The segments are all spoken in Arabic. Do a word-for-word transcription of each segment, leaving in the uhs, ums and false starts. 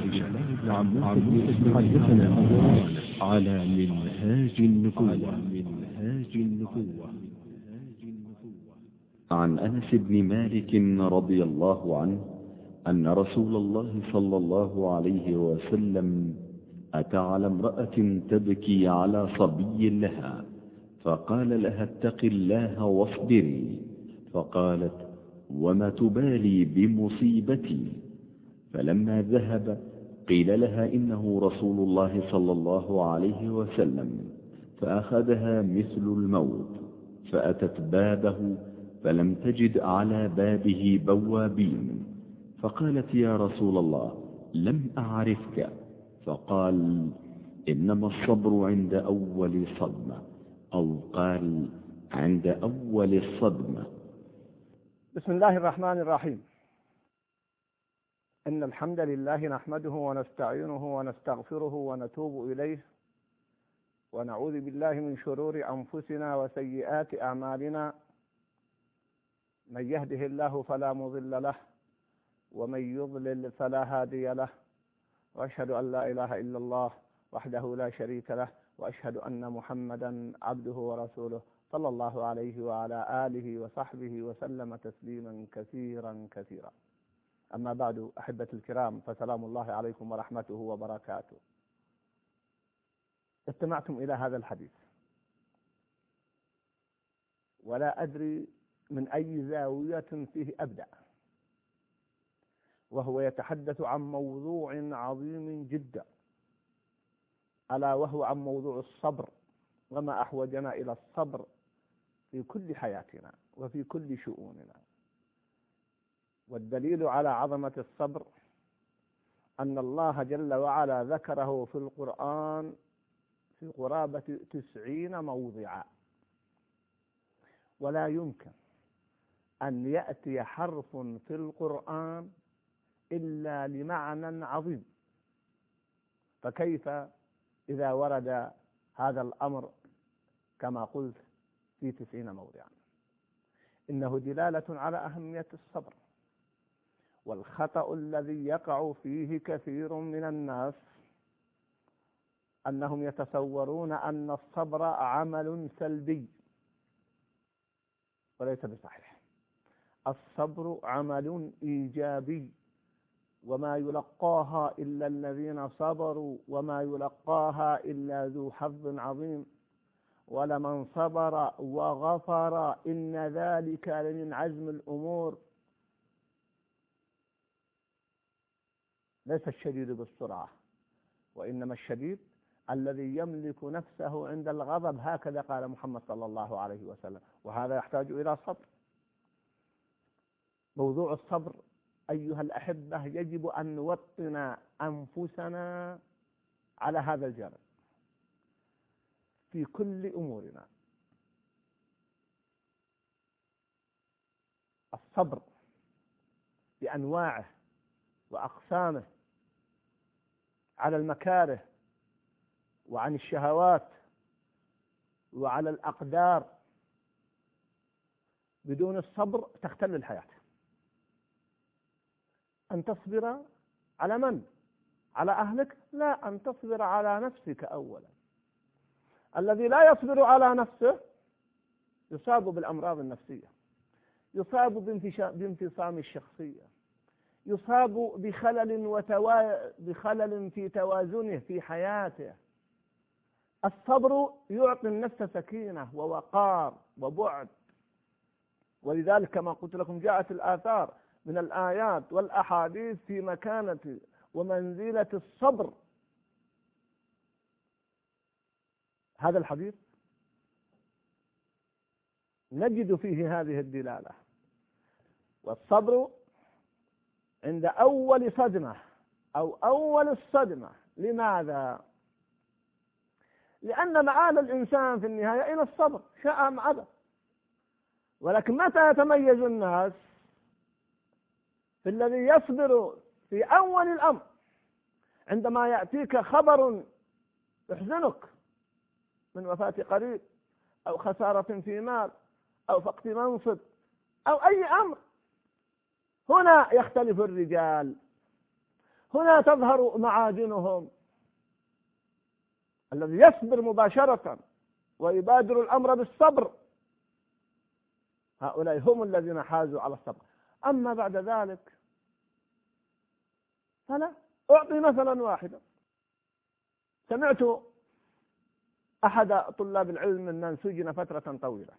حدثنا على منهاج النبوة منهاج النبوة عن أنس بن مالك رضي الله عنه أن رسول الله صلى الله عليه وسلم أتى على امرأة تبكي على صبي لها، فقال لها اتق الله واصبري، فقالت وما تبالي بمصيبتي؟ فلما ذهب قيل لها إنه رسول الله صلى الله عليه وسلم، فأخذها مثل الموت، فأتت بابه فلم تجد على بابه بوابين، فقالت يا رسول الله لم أعرفك، فقال إنما الصبر عند أول صدمة، أو قال عند أول الصدمة. بسم الله الرحمن الرحيم. إن الحمد لله نحمده ونستعينه ونستغفره ونتوب إليه، ونعوذ بالله من شرور أنفسنا وسيئات أعمالنا، من يهده الله فلا مضل له ومن يضلل فلا هادي له، وأشهد أن لا إله إلا الله وحده لا شريك له، وأشهد أن محمدا عبده ورسوله صلى الله عليه وعلى آله وصحبه وسلم تسليما كثيرا كثيرا. أما بعد، أحبة الكرام، فسلام الله عليكم ورحمته وبركاته. استمعتم إلى هذا الحديث ولا أدري من أي زاوية فيه أبدأ، وهو يتحدث عن موضوع عظيم جدا، ألا وهو عن موضوع الصبر، وما أحوجنا إلى الصبر في كل حياتنا وفي كل شؤوننا. والدليل على عظمة الصبر أن الله جل وعلا ذكره في القرآن في قرابة تسعين موضعا، ولا يمكن أن يأتي حرف في القرآن إلا لمعنى عظيم، فكيف إذا ورد هذا الأمر كما قلت في تسعين موضعا؟ إنه دلالة على أهمية الصبر. والخطأ الذي يقع فيه كثير من الناس أنهم يتصورون أن الصبر عمل سلبي، وليس بصحيح. الصبر عمل إيجابي، وما يلقاها إلا الذين صبروا، وما يلقاها إلا ذو حظ عظيم. ولمن صبر وغفر إن ذلك لمن عزم الأمور. ليس الشديد بالسرعة، وإنما الشديد الذي يملك نفسه عند الغضب، هكذا قال محمد صلى الله عليه وسلم، وهذا يحتاج إلى صبر. موضوع الصبر أيها الأحبة يجب أن نوطن أنفسنا على هذا الجانب في كل أمورنا. الصبر بأنواعه وأقسامه على المكاره وعن الشهوات وعلى الأقدار. بدون الصبر تختل الحياة. أن تصبر على من؟ على أهلك؟ لا، أن تصبر على نفسك أولا. الذي لا يصبر على نفسه يصاب بالأمراض النفسية، يصاب بانفصام الشخصية، يصاب بخلل وتوا... بخلل في توازنه في حياته. الصبر يعطي النفس سكينة ووقار وبعد. ولذلك كما قلت لكم جاءت الآثار من الآيات والأحاديث في مكانة ومنزلة الصبر. هذا الحديث نجد فيه هذه الدلالة. والصبر عند أول صدمة أو أول الصدمة. لماذا؟ لأن معال الإنسان في النهاية إلى الصبر، شاء أم أبى. ولكن متى يتميز الناس؟ في الذي يصبر في أول الأمر، عندما يأتيك خبر يحزنك من وفاة قريب أو خسارة في مال أو فقد منصب أو أي أمر. هنا يختلف الرجال، هنا تظهر معادنهم. الذي يصبر مباشرة ويبادر الأمر بالصبر هؤلاء هم الذين حازوا على الصبر. أما بعد ذلك فلا. أعطي مثلا واحدا. سمعت أحد طلاب العلم من سجن فترة طويلة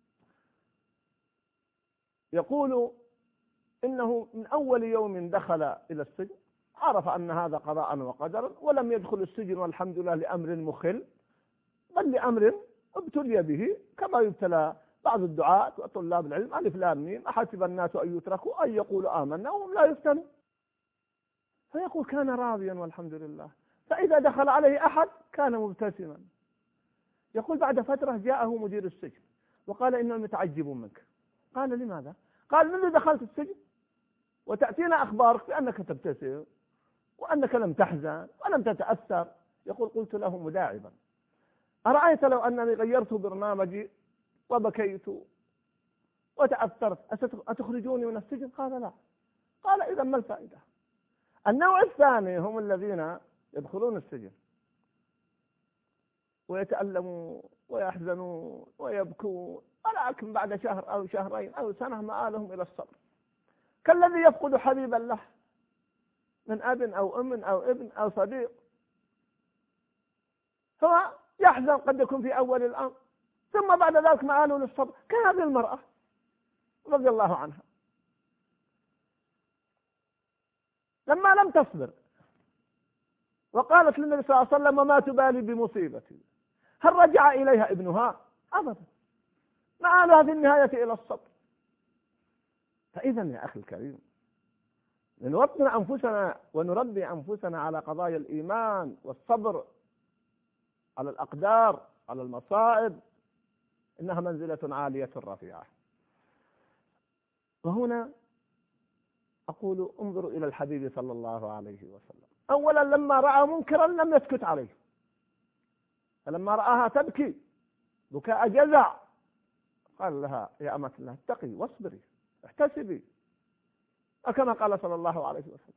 يقول إنه من أول يوم دخل إلى السجن عرف أن هذا قضاء وقدر، ولم يدخل السجن والحمد لله لأمر مخل، بل لأمر ابتلي به، كما يبتلى بعض الدعاة وطلاب العلم. ألف لام ميم، أحسب الناس أن يتركوا أن يقولوا آمنا وهم لا يفتنوا. فيقول كان راضيا والحمد لله، فإذا دخل عليه أحد كان مبتسما. يقول بعد فترة جاءه مدير السجن وقال إنهم متعجبون منك. قال لماذا؟ قال منذ دخلت السجن وتأتينا أخبارك بأنك تبتسم وأنك لم تحزن ولم تتأثر. يقول قلت له مداعبا أرأيت لو أنني غيرت برنامجي وبكيت وتأثرت أتخرجوني من السجن؟ قال لا. قال إذا ما الفائدة؟ النوع الثاني هم الذين يدخلون السجن ويتألمون ويحزنون ويبكون، ولكن بعد شهر أو شهرين أو سنة مآلهم إلى الصبر، كالذي يفقد حبيبا له من أب أو أم أو ابن أو صديق، هو يحزن قد يكون في أول الأمر ثم بعد ذلك مآله للصبر. كهذه المرأة رضي الله عنها لما لم تصبر وقالت للنبي صلى الله عليه وسلم ما تبالي بمصيبتي، هل رجع إليها ابنها؟ أبدا، مآلها في النهاية إلى الصبر. فإذا يا أخي الكريم نوطن أنفسنا ونربي أنفسنا على قضايا الإيمان والصبر على الأقدار على المصائب، إنها منزلة عالية رفيعة. وهنا أقول انظروا إلى الحبيب صلى الله عليه وسلم. أولا لما رأى منكرا لم يسكت عليه، فلما رآها تبكي بكاء جزع قال لها يا أمة الله اتقي واصبري احتسبي، وكما قال صلى الله عليه وسلم.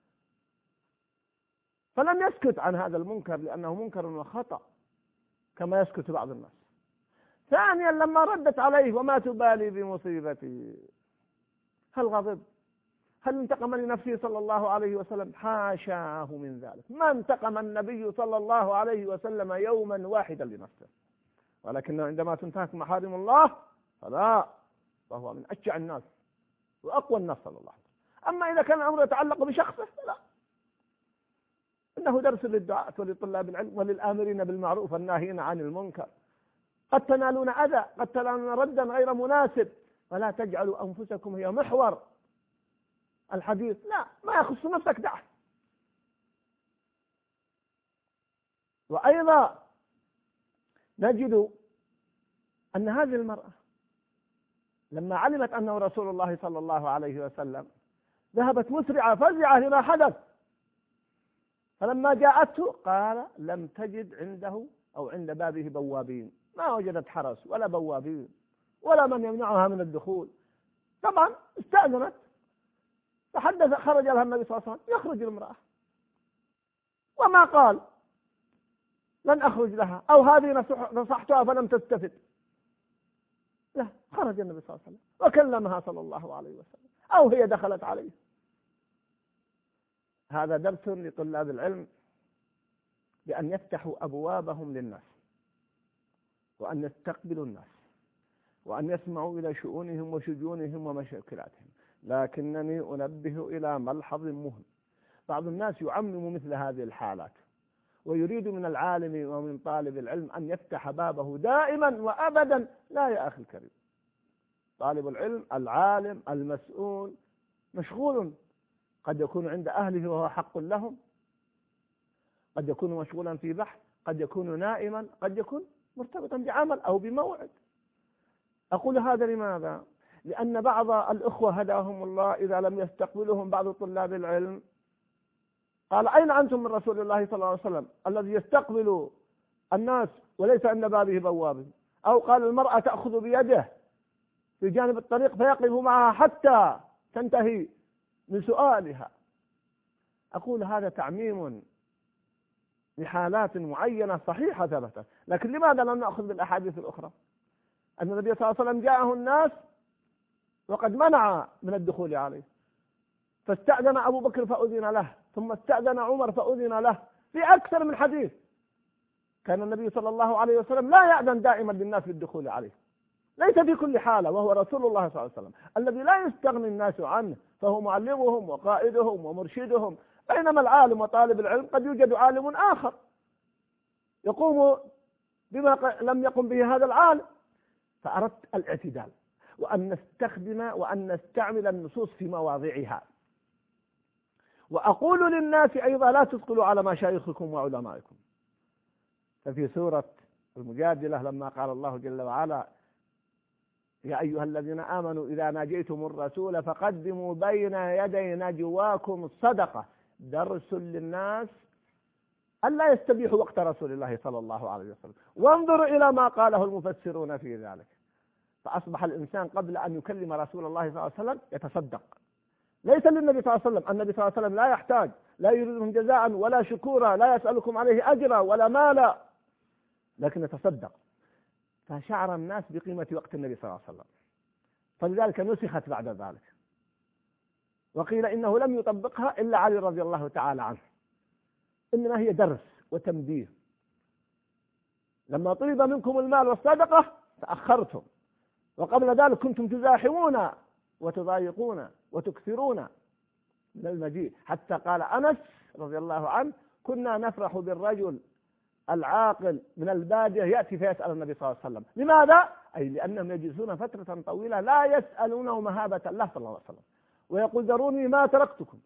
فلم يسكت عن هذا المنكر لأنه منكر وخطأ كما يسكت بعض الناس. ثانيا لما ردت عليه وما تبالي بمصيبتي، هل غضب؟ هل انتقم لنفسه صلى الله عليه وسلم؟ حاشاه من ذلك، ما انتقم النبي صلى الله عليه وسلم يوما واحدا لنفسه، ولكنه عندما تنتهك محارم الله فلا، فهو من أشجع الناس وأقوى الناس صلى الله عليه وسلم. أما إذا كان الأمر يتعلق بشخصه فلا، إنه درس للدعاة ولطلاب العلم وللآمرين بالمعروف والناهين عن المنكر. قد تنالون أذى، قد تنالون ردا غير مناسب، فلا تجعلوا أنفسكم هي محور الحديث، لا، ما يخص نفسك دعه. وأيضا نجد أن هذه المرأة لما علمت أنه رسول الله صلى الله عليه وسلم ذهبت مسرعة فزعة لما حدث، فلما جاءته قال لم تجد عنده أو عند بابه بوابين، ما وجدت حرس ولا بوابين ولا من يمنعها من الدخول. طبعا استأذنت، فحدث خرج لها النبي صلى الله عليه وسلم يخرج المرأة، وما قال لن أخرج لها أو هذه نصحتها فلم تستفد، لا، خرج النبي صلى الله عليه وسلم وكلمها صلى الله عليه وسلم أو هي دخلت عليه. هذا درس لطلاب العلم بأن يفتحوا أبوابهم للناس وأن يستقبلوا الناس وأن يسمعوا إلى شؤونهم وشجونهم ومشاكلاتهم. لكنني أنبه إلى ملحظ مهم، بعض الناس يعمم مثل هذه الحالات ويريد من العالم ومن طالب العلم أن يفتح بابه دائما وأبدا. لا يا أخي الكريم، طالب العلم العالم المسؤول مشغول، قد يكون عند أهله وهو حق لهم، قد يكون مشغولا في بحث، قد يكون نائما، قد يكون مرتبطا بعمل أو بموعد. أقول هذا لماذا؟ لأن بعض الأخوة هداهم الله إذا لم يستقبلهم بعض طلاب العلم قال أين أنتم من رسول الله صلى الله عليه وسلم الذي يستقبل الناس وليس عند بابه بواب؟ أو قال المرأة تأخذ بيده في جانب الطريق فيقف معها حتى تنتهي من سؤالها. أقول هذا تعميم لحالات معينة صحيحة ثبتت، لكن لماذا لم نأخذ بالأحاديث الأخرى؟ أن النبي صلى الله عليه وسلم جاءه الناس وقد منع من الدخول عليه، فاستأذن أبو بكر فأذن له، ثم استأذن عمر فأذن له، في أكثر من حديث. كان النبي صلى الله عليه وسلم لا يأذن دائما للناس بالدخول عليه، ليس في كل حالة، وهو رسول الله صلى الله عليه وسلم الذي لا يستغني الناس عنه، فهو معلمهم وقائدهم ومرشدهم. بينما العالم وطالب العلم قد يوجد عالم آخر يقوم بما لم يقم به هذا العالم. فأردت الاعتدال، وأن نستخدم وأن نستعمل النصوص في مواضعها. وأقول للناس أيضا لا تثقلوا على مشايخكم وعلمائكم. ففي سورة المجادلة لما قال الله جل وعلا: يا أيها الذين آمنوا إذا ناجيتم الرسول فقدموا بين يدي نجواكم الصدقة، درس للناس ألا يستبيحوا وقت رسول الله صلى الله عليه وسلم. وانظروا إلى ما قاله المفسرون في ذلك، فأصبح الإنسان قبل أن يكلم رسول الله صلى الله عليه وسلم يتصدق، ليس للنبي صلى الله عليه وسلم. النبي صلى الله عليه وسلم لا يحتاج، لا يريد منهم جزاء ولا شكورا، لا يسألكم عليه أجرا ولا مالا، لكن يتصدق. فشعر الناس بقيمة وقت النبي صلى الله عليه وسلم، فلذلك نسخت بعد ذلك، وقيل إنه لم يطبقها إلا علي رضي الله تعالى عنه، إنما هي درس وتنبيه. لما طلب منكم المال والصدقة تأخرتم، وقبل ذلك كنتم تزاحمون وتضايقون وتكثرون من المجيء، حتى قال أنس رضي الله عنه: كنا نفرح بالرجل العاقل من البادية يأتي فيسأل النبي صلى الله عليه وسلم. لماذا؟ أي لأنهم يجلسون فترة طويلة لا يسألونه مهابة الله صلى الله عليه وسلم، ويقول: ذروني ما تركتكم.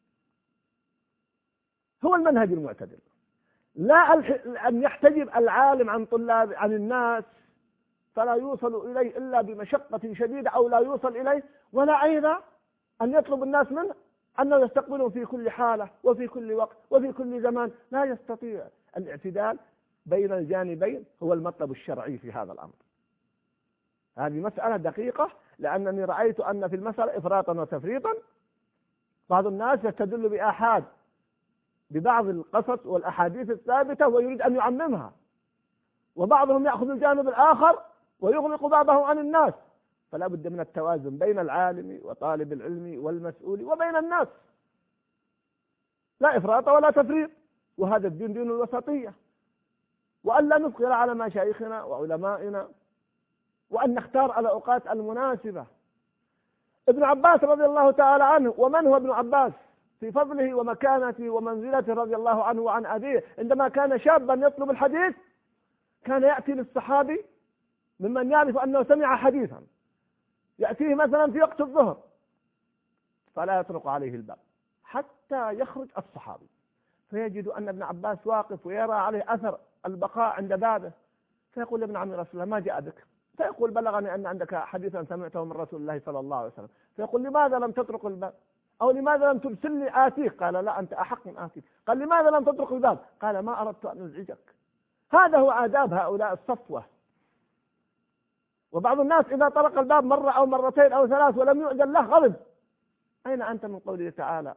هو المنهج المعتدل، لا أن يحتجب العالم عن طلاب عن الناس فلا يوصل إليه إلا بمشقة شديدة أو لا يوصل إليه، ولا أيضا أن يطلب الناس منه أنه يستقبله في كل حالة وفي كل وقت وفي كل زمان. لا يستطيع. الاعتدال بين الجانبين هو المطلب الشرعي في هذا الأمر. هذه مسألة دقيقة، لأنني رأيت أن في المسألة إفراطا وتفريطا. بعض الناس يستدل بآحاد ببعض القصص والأحاديث الثابتة ويريد أن يعممها، وبعضهم يأخذ الجانب الآخر ويغلق بعضه عن الناس. فلا بد من التوازن بين العالم وطالب العلم والمسؤول وبين الناس، لا إفراط ولا تفريط. وهذا الدين دين الوسطية، وأن لا نفقر على مشايخنا وعلمائنا، وأن نختار الأوقات المناسبة. ابن عباس رضي الله تعالى عنه، ومن هو ابن عباس في فضله ومكانته ومنزلته رضي الله عنه وعن أبيه، عندما كان شابا يطلب الحديث كان يأتي للصحابي ممن يعرف أنه سمع حديثا، يأتيه مثلا في وقت الظهر فلا يطرق عليه الباب حتى يخرج الصحابي، فيجد أن ابن عباس واقف ويرى عليه أثر البقاء عند بابه، فيقول: ابن عم رسول الله ما جاء بك؟ فيقول: بلغني أن عندك حديثا سمعته من رسول الله صلى الله عليه وسلم. فيقول: لماذا لم تطرق الباب؟ أو لماذا لم ترسلني آتيك؟ قال: لا، أنت أحق من آتيك. قال: لماذا لم تطرق الباب؟ قال: ما أردت أن أزعجك. هذا هو آداب هؤلاء الصفوة. وبعض الناس إذا طرق الباب مرة أو مرتين أو ثلاث ولم يؤذن له غضب. أين أنت من قوله تعالى: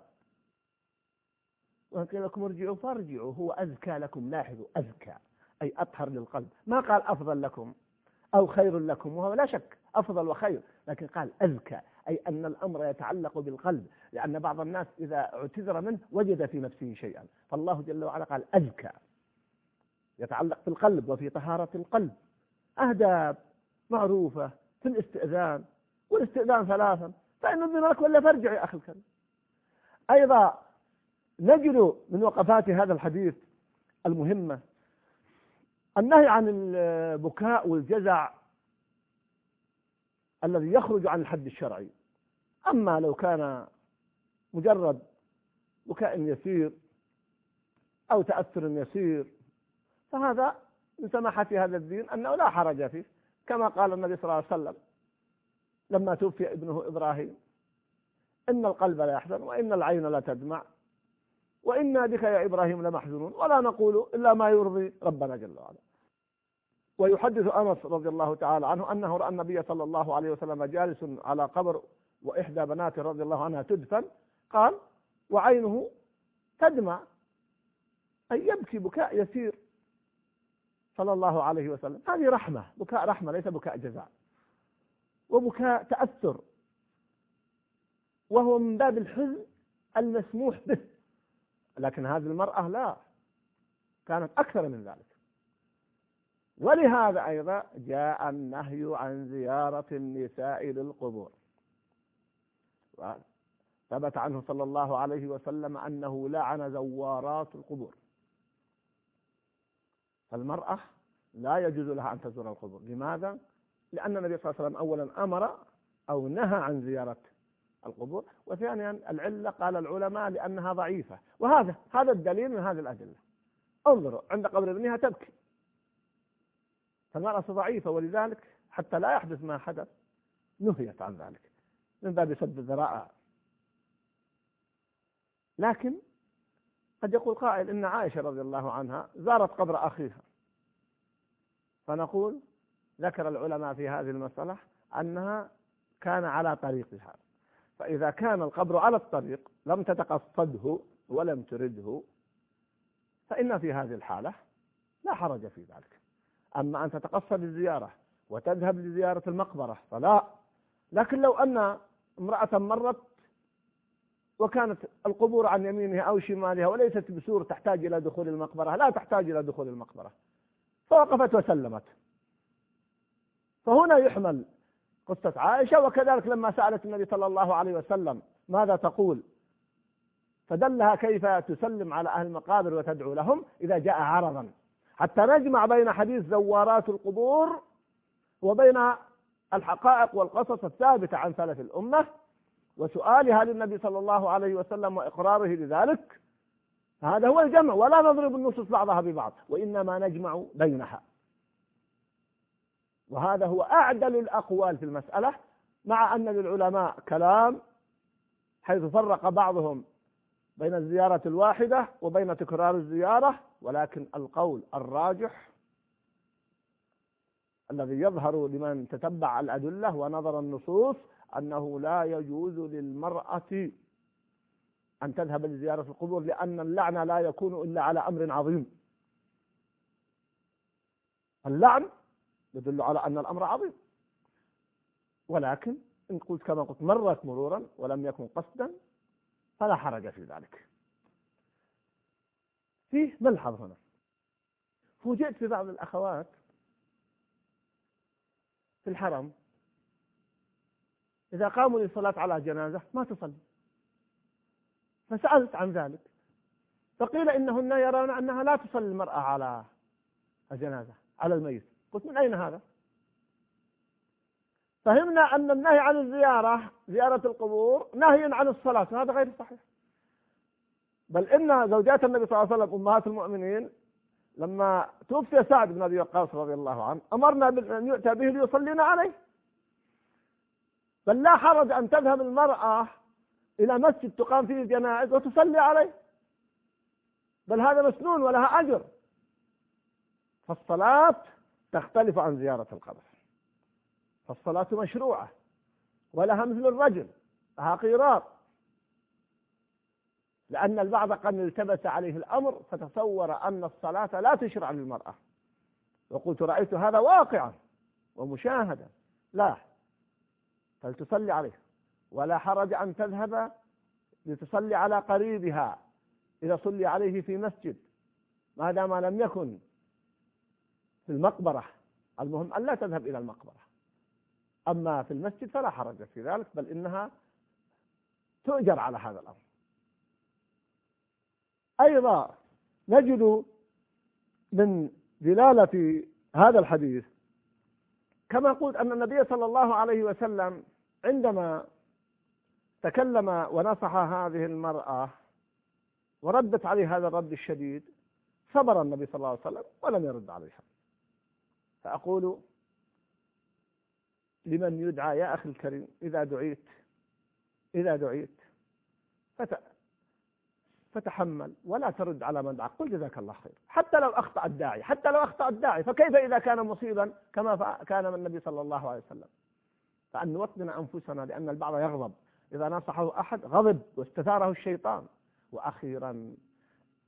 وقيل لكم ارجعوا فارجعوا هو أزكى لكم؟ لاحظوا، أزكى أي أطهر للقلب، ما قال أفضل لكم أو خير لكم، وهو لا شك أفضل وخير، لكن قال أزكى أي أن الأمر يتعلق بالقلب، لأن بعض الناس إذا اعتذر منه وجد في نفسه شيئا، فالله جل وعلا قال أزكى، يتعلق في القلب وفي طهارة القلب. أهداب معروفة في الاستئذان، والاستئذان ثلاثا، فإن أذن لك ولا فارجع يا أخي الكريم. أيضا نجد من وقفات هذا الحديث المهمة النهي عن البكاء والجزع الذي يخرج عن الحد الشرعي. أما لو كان مجرد بكاء يسير أو تأثر يسير فهذا من سماحة هذا الدين أنه لا حرج فيه، كما قال النبي صلى الله عليه وسلم لما توفي ابنه إبراهيم: إن القلب لا يحزن وإن العين لا تدمع وإنا بك يا إبراهيم لمحزونون ولا نقول إلا ما يرضي ربنا جل وعلا. ويحدث أنس رضي الله تعالى عنه أنه رأى النبي صلى الله عليه وسلم جالس على قبر وإحدى بناته رضي الله عنها تدفن، قال: وعينه تدمع، أي يبكي بكاء يسير صلى الله عليه وسلم. هذه رحمة، بكاء رحمة ليس بكاء جزاء، وبكاء تأثر، وهو من باب الحزن المسموح به. لكن هذه المرأة لا، كانت أكثر من ذلك. ولهذا أيضا جاء النهي عن زيارة النساء للقبور، ثبت عنه صلى الله عليه وسلم أنه لعن زوارات القبور. فالمرأة لا يجوز لها أن تزور القبور. لماذا؟ لأن النبي صلى الله عليه وسلم أولا أمر أو نهى عن زيارة القبور، وثانيا العلة قال العلماء لأنها ضعيفة، وهذا هذا الدليل من هذه الأدلة. انظروا عند قبر ابنها تبكي، فالمرأة ضعيفة، ولذلك حتى لا يحدث ما حدث نهيت عن ذلك من باب سد الذرائع. لكن قد يقول قائل إن عائشة رضي الله عنها زارت قبر أخيها، فنقول ذكر العلماء في هذه المسألة أنها كان على طريقها، فإذا كان القبر على الطريق لم تتقصده ولم ترده فإن في هذه الحالة لا حرج في ذلك. أما أن تتقصد الزيارة وتذهب لزيارة المقبرة فلا. لكن لو أن امرأة مرت وكانت القبور عن يمينها أو شمالها وليست بسور تحتاج إلى دخول المقبرة، لا تحتاج إلى دخول المقبرة، فوقفت وسلمت، فهنا يحمل قصة عائشة. وكذلك لما سألت النبي صلى الله عليه وسلم ماذا تقول، فدلها كيف تسلم على أهل المقابر وتدعو لهم إذا جاء عرضا، حتى نجمع بين حديث زوارات القبور وبين الحقائق والقصص الثابتة عن سلف الأمة وسؤالها للنبي صلى الله عليه وسلم وإقراره لذلك. هذا هو الجمع، ولا نضرب النصوص بعضها ببعض، وإنما نجمع بينها. وهذا هو أعدل الأقوال في المسألة، مع أن للعلماء كلام حيث فرق بعضهم بين الزيارة الواحدة وبين تكرار الزيارة، ولكن القول الراجح الذي يظهر لمن تتبع الأدلة ونظر النصوص أنه لا يجوز للمرأة أن تذهب لزيارة القبور، لأن اللعن لا يكون إلا على أمر عظيم. اللعن يدل على أن الأمر عظيم، ولكن إن قلت كما قلت مرت مرورا ولم يكن قصدا فلا حرج في ذلك. فيه ملحظ هنا، فوجئت في بعض الأخوات في الحرم إذا قاموا للصلاة على جنازة ما تصلي، فسألت عن ذلك فقيل إنهن يرون أنها لا تصلي المرأة على الجنازة على الميت. قلت من أين هذا؟ فهمنا أن النهي عن الزيارة زيارة القبور نهي عن الصلاة، وهذا غير صحيح. بل إن زوجات النبي صلى الله عليه وسلم أمهات المؤمنين لما توفي سعد بن أبي وقاص رضي الله عنه أمرنا بأن يؤتى به ليصلينا عليه. بل لا حرج أن تذهب المرأة إلى مسجد تقام فيه الجنائز وتصلي عليه، بل هذا مسنون ولها أجر. فالصلاة تختلف عن زيارة القبر، فالصلاة مشروعة ولها مثل الرجل لها قيراط، لأن البعض قد التبس عليه الأمر فتصور أن الصلاة لا تشرع للمرأة، وقلت رأيت هذا واقعا ومشاهدا. لا، فلتصلي عليه، ولا حرج أن تذهب لتصلي على قريبها إذا صلي عليه في مسجد ما دام لم يكن في المقبرة. المهم أن لا تذهب إلى المقبرة، أما في المسجد فلا حرج في ذلك، بل إنها تؤجر على هذا الأمر. أيضا نجد من دلالة هذا الحديث كما قلت أن النبي صلى الله عليه وسلم عندما تكلم ونصح هذه المرأة وردت عليه هذا الرد الشديد صبر النبي صلى الله عليه وسلم ولم يرد عليها. فأقول لمن يدعى يا أخي الكريم إذا دعيت إذا دعيت فتحمل ولا ترد على من دعاك، قل جزاك الله خير، حتى لو أخطأ الداعي حتى لو أخطأ الداعي فكيف إذا كان مصيبا كما كان من النبي صلى الله عليه وسلم. فأن نوطن أنفسنا، لأن البعض يغضب إذا نصحه أحد غضب واستثاره الشيطان. وأخيرا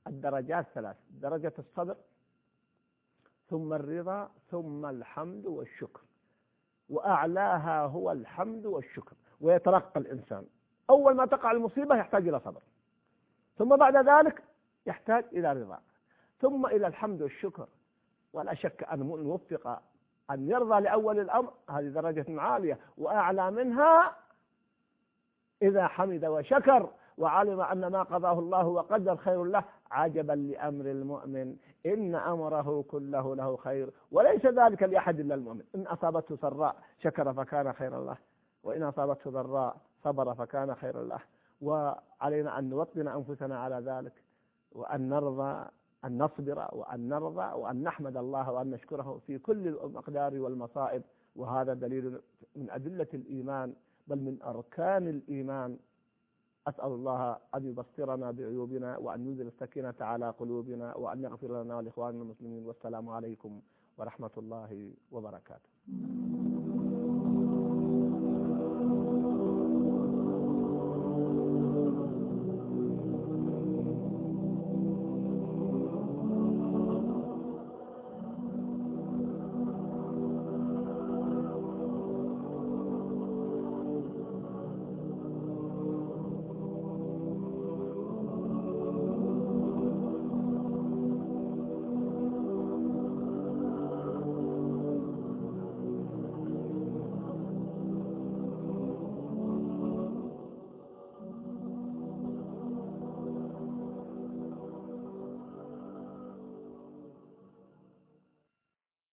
الدرجات ثلاث: درجة الصبر، ثم الرضا، ثم الحمد والشكر، وأعلاها هو الحمد والشكر. ويترقى الإنسان، أول ما تقع المصيبة يحتاج إلى صبر، ثم بعد ذلك يحتاج إلى رضا، ثم إلى الحمد والشكر. ولا شك أن الموفق أن يرضى لأول الأمر، هذه درجة عالية، وأعلى منها إذا حمد وشكر وعلم أن ما قضاه الله وقدر خير له. عجبا لأمر المؤمن إن أمره كله له خير، وليس ذلك لأحد إلا المؤمن. إن أصابته سراء شكر فكان خيرا له، وإن أصابته ضراء صبر فكان خيرا له. وعلينا أن نوطن أنفسنا على ذلك، وأن نرضى، أن نصبر وأن نرضى وأن نحمد الله وأن نشكره في كل الأقدار والمصائب. وهذا دليل من أدلة الإيمان، بل من أركان الإيمان. أسأل الله أن يبصرنا بعيوبنا، وأن ينزل السكينة على قلوبنا، وأن يغفر لنا ولإخواننا المسلمين. والسلام عليكم ورحمة الله وبركاته.